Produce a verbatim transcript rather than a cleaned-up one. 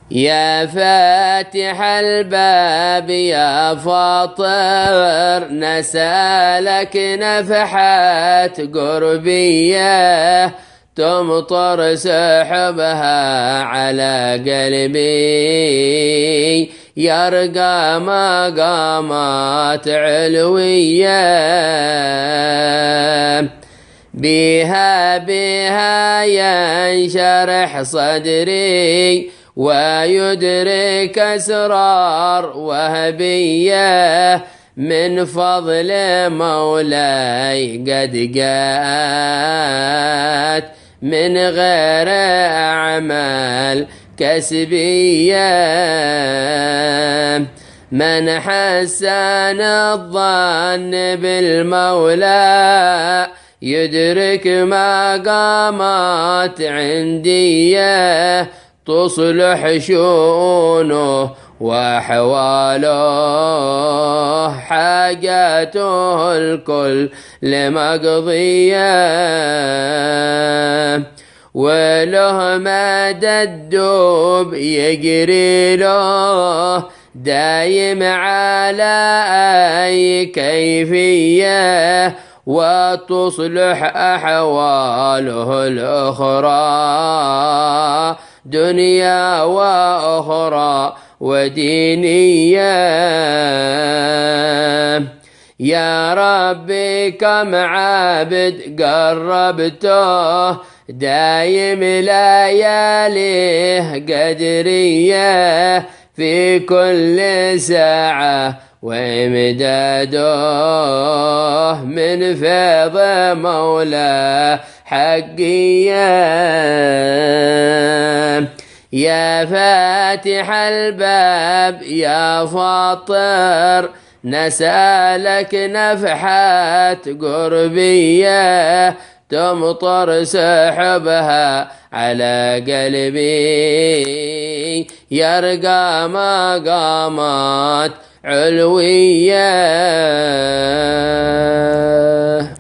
يا فاتح الباب يا فاطر، نسألك نفحات قربية تمطر سحبها على قلبي، يرقى مقامات علوية. بها بها ينشرح صدري ويدرك أسرار وهبية، من فضل مولاي قد جاءت من غير أعمال كسبية. من حسن الظن بالمولى يدرك مقامات عندية، تصلح شؤونه وأحواله، حاجاته الكل لمقضية. وله مدى الدوب يجري له دايم على أي كيفية، وتصلح أحواله الأخرى دنيا وأخرى ودينية. يا ربي كم عبد قربته دايم لياليه قدرية، في كل ساعة وامداده من فيض مولاه حقية. يا فاتح الباب يا فاطر، نسألك نفحات قربية تمطر سحبها على قلبي، يرقى مقامات علوية.